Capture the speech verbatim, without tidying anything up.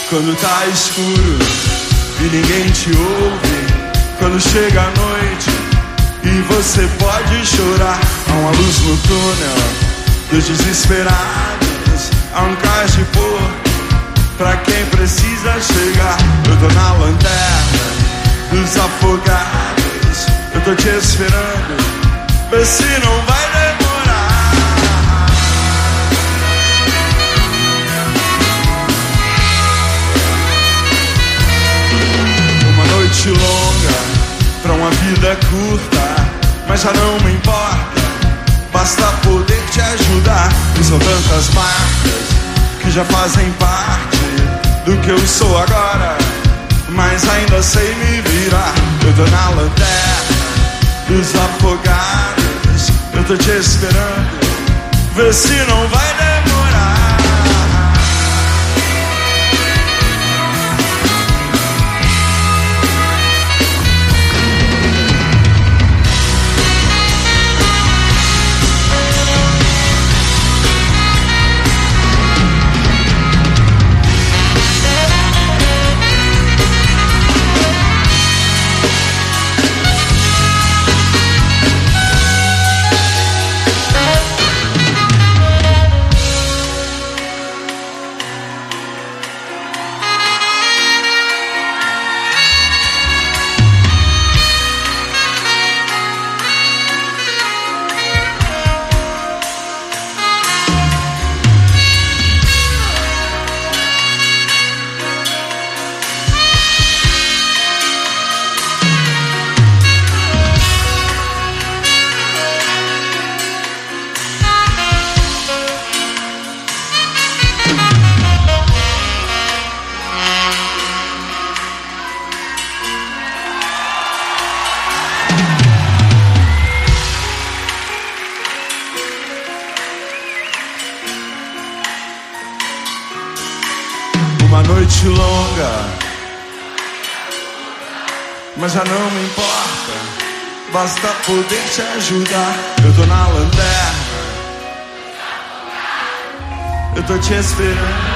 Quando tá escuro e ninguém te ouve, quando chega a noite e você pode chorar, há uma luz no túnel dos desesperados, há um cais de pôr pra quem precisa chegar. Eu tô na lanterna dos afogados, eu tô te esperando, vê se não vai demorar. Noite longa pra uma vida curta, mas já não me importa, basta poder te ajudar. E são tantas marcas que já fazem parte do que eu sou agora, mas ainda sei me virar. Eu tô na lanterna dos afogados, eu tô te esperando, vê se não vai demorar. Uma noite longa, mas já não me importa, basta poder te ajudar. Eu tô na lanterna, eu tô te esperando.